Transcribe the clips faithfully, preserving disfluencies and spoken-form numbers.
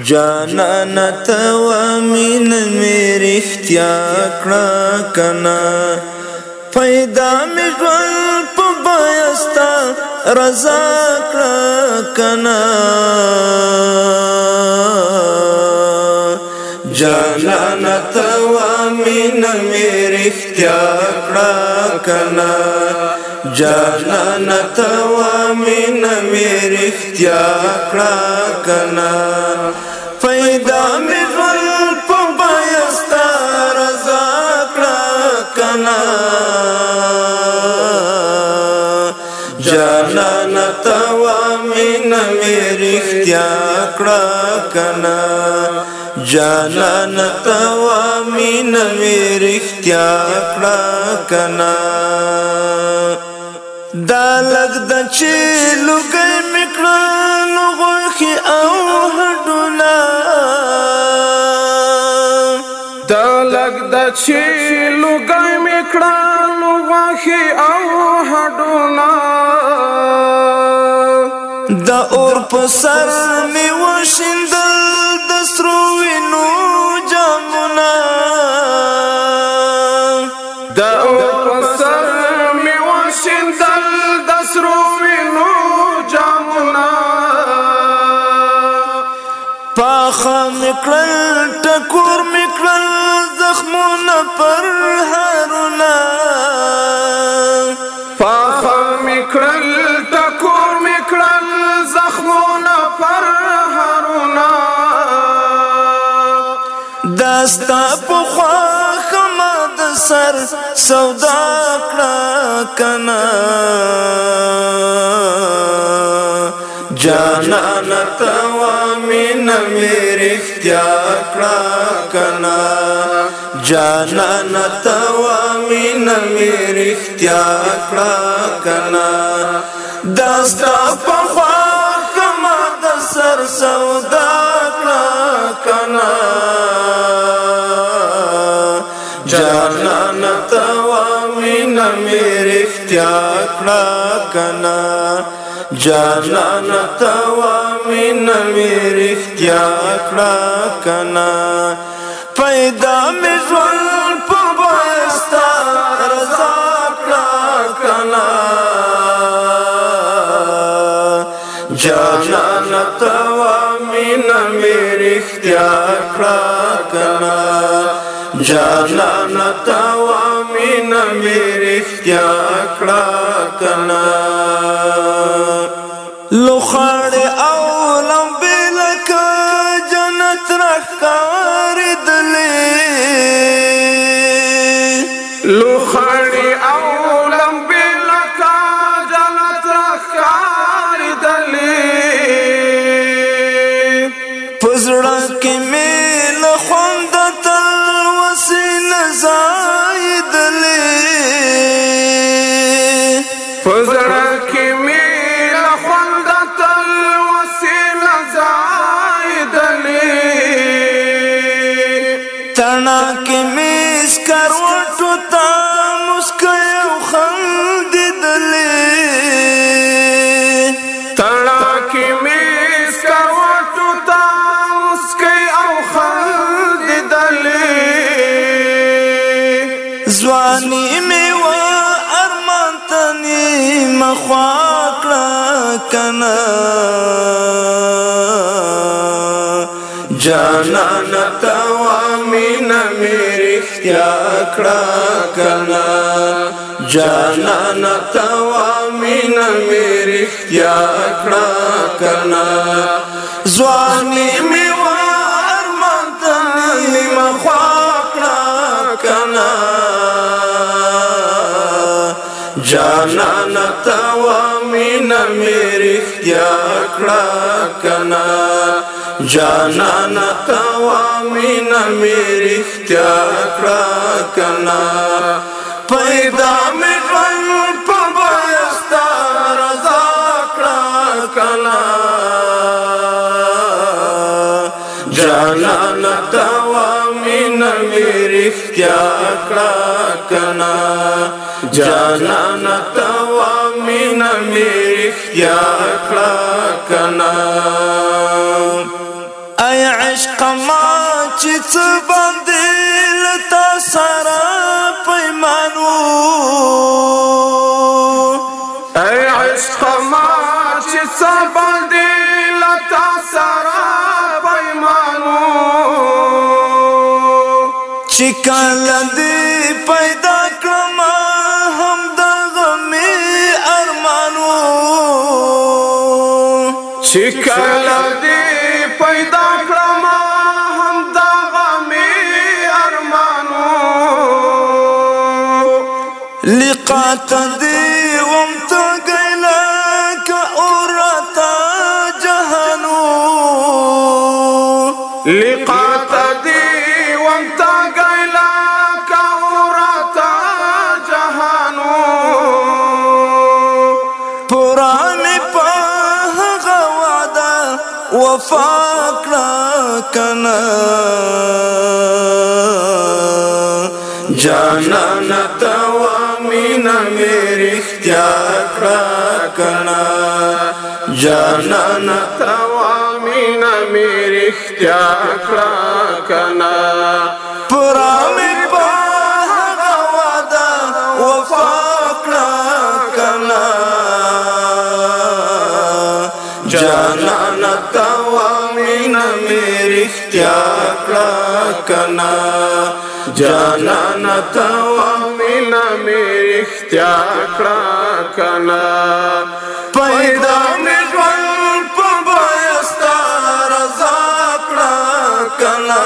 جانانا توا مین میری اختیار کړه کنا پیدا می ژوند په بایستا رضا کړه کنا جانانا توا مین میری اختیار کړه کنا جانانا توا مین میری اختیار کړه کنا پیدا می ژوند په بایستا رضا کړه کنا جانانا توا مین میری اختیار کړه کنا جانانا توا مین میری اختیار کړه کنا دا لګ د چې لوګي میکړه نو غوخي او هډونا دا لګ د چې لوګي میکړه نو غوخي او هډونا دا اور په سر می وشندل د سرو وینو جامونه دا اور په سر می وشندل د سرو وینو جامونه پاخه میکړل ټکور میکړل زخمونه پر هارونه پاخه میکړل ټکور میکړل زخمونه پر هارونه داستا په خواخ ما د سر سودا کړه کنا جانانا توا مین میری اختیار کړه کنا جانانا توا مین میری اختیار کړه کنا داستا په خواخ ما د سر سودا کړه کنا جانانا توا مین میری اختیار کړه کنا جانانا توا مین میری اختیار کړه کنا پیدا می ژوند په بایستا رضا کړه کنا جانانا توا مین میری اختیار کړه کنا جانانا توا مین میری اختیار کړه کنا لوخړ او لمبه لکه جنت راښکار دلې لوخړ او لمبه لکه جنت راښکار دلې پزړه کې مې له خوند تل وسینه زایدلې پزړه کې تنا کې میس کروټو تا مسکای او خندېدلې تنا کې میس کروټو تا مسکای او خندېدلې ځواني مې و ارمان تني مخوا کړه کنا جانانا توا مین میری اختیار کړه کنا جانانا توا مین میری اختیار کړه کنا ځواني مې و ارمان تني مخوا کړه کنا جانانا توا مین میری اختیار کړه کنا جانانا توا مین میری اختیار کړه کنا پیدا می ژوند په بایستا رضا کړه کنا جانانا توا مین میری اختیار کړه کنا جانانا توا مین میری اختیار کړه کنا ای عشق ما چې څه باندې لتا سره پیمانو ای عشق ما چې څه باندې لتا سره پیمانو چې کله دې پیدا کړم هم دغه مې ارمانو چې کله دې پیدا کړم هم دغه مې ارمانو لقات دې ومته ګیله که اورتا جهانو لقات دې ومته ګیله که اورتا جهانو پورا مې په هغه وعده وفا کړه کنه جانان توا مینا میری اختیار کړه کنه جانان توا مینا میری اختیار کړه کنه پورا مې په هغه وعده وفا کړه کنه جانان توا مینا میری اختیار کړه کنه جانان توا مینا میری اختیار کړه کنه پیدا مې ژوند په بایستا رضا کړه کنه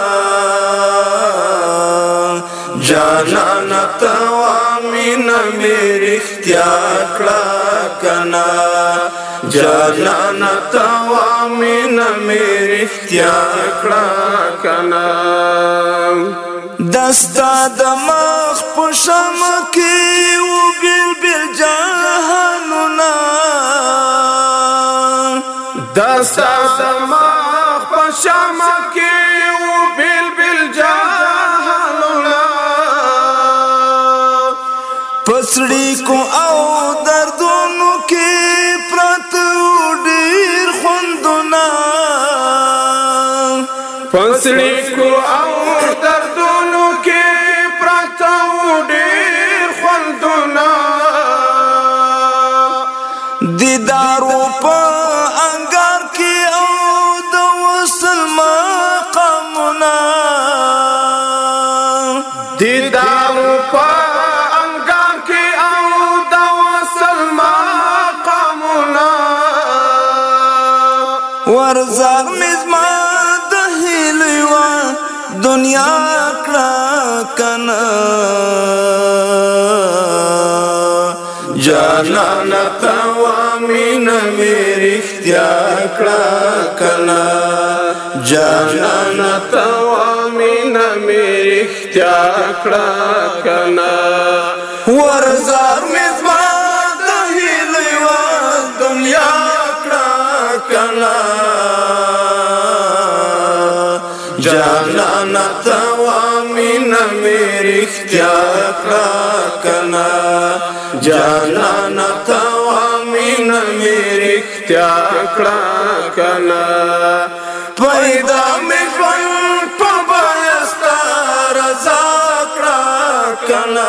جانان توا مینا میری اختیار کړه کنه جانان توا مینا میری اختیار کړه کنه دستا د مخ په شم کې و بیل بیل جهانونه دستا د مخ په شم کې و بیل بیل جهانونه پسړی کو او دردونو کې پراته ډیر خوندونه پسړی کو او دردونو کې پراته ډیر خوندونه دیدارو په انګار کې او د وصل مقامونه دیدارو په انګار کې او د وصل مقامونه ورزاغ مزما د هیلوا دنیا کړه کنه جانان توا مینا میری اختیار کړه کنه جانان توا مینا میری اختیار کړه کنه ورزاغ مزما د هیلوا دنیا کړه کنه جانان توا مینا میری اختیار کړه کنه جانان توا مینا میری اختیار کړه کنه پیدا مې ژوند په بایستا رضا کړه کنه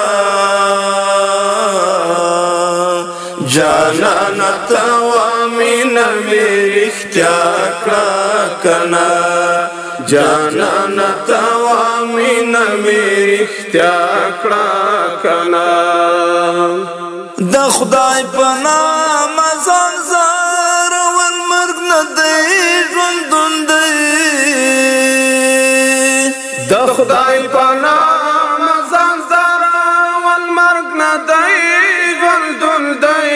جانان توا مینا میری اختیار کړه کنه جانان توا مینا میری اختیار کړه کنه د خدای په نام ځان زار ول مرګ نه دی ژوندون دی د خدای په نام ځان زار ول مرګ نه دی ژوندون دی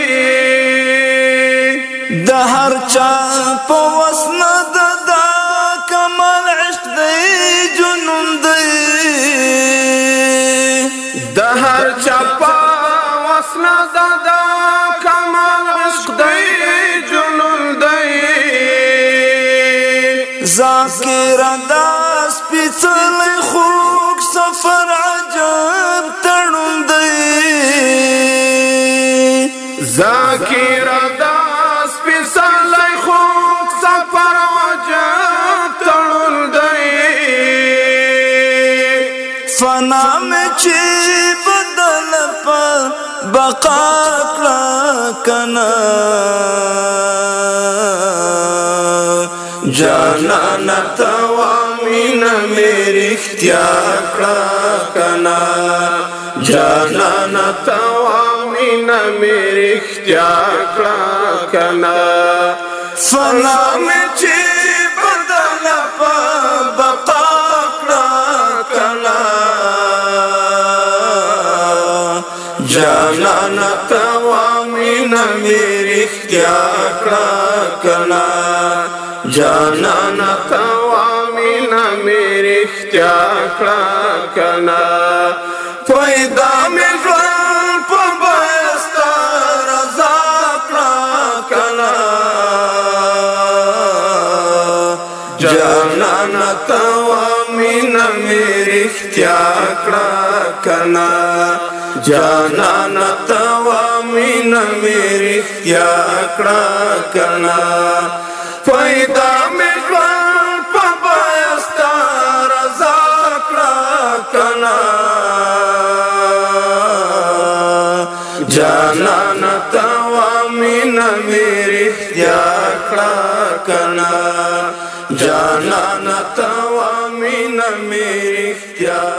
د هر چا په وسنه د دا کمال عشق دی جنون دی د هر چا په وسنه د دا کمال عشق دی جنون دی ذاکر انداز پیڅلی خوږ سفر عجب تړون دی ذاکر انداز پیڅلی خوږ سفر عجب فنا میں چی بدل پا بقا کلا کنا جانانا توامینا میری اختیار کلا کنا جانانا توامینا میری اختیار کلا کنا فنا میں چی بدل پا بقا کلا کنا جانانا توامینا میری اختیار کلا کنا جانانا توامینا میری اختیار کلا کنا پیدا میں ژوند په بستا رضا کلا کنا جانانا توامینا میری اختیار کلا کنا جانانا توامینا میری اختیار کلا کنا پیدا میں ژوند په بستا رضا کلا کنا جانانا توامینا میری اختیار کلا کنا جانانا توامینا میری اختیار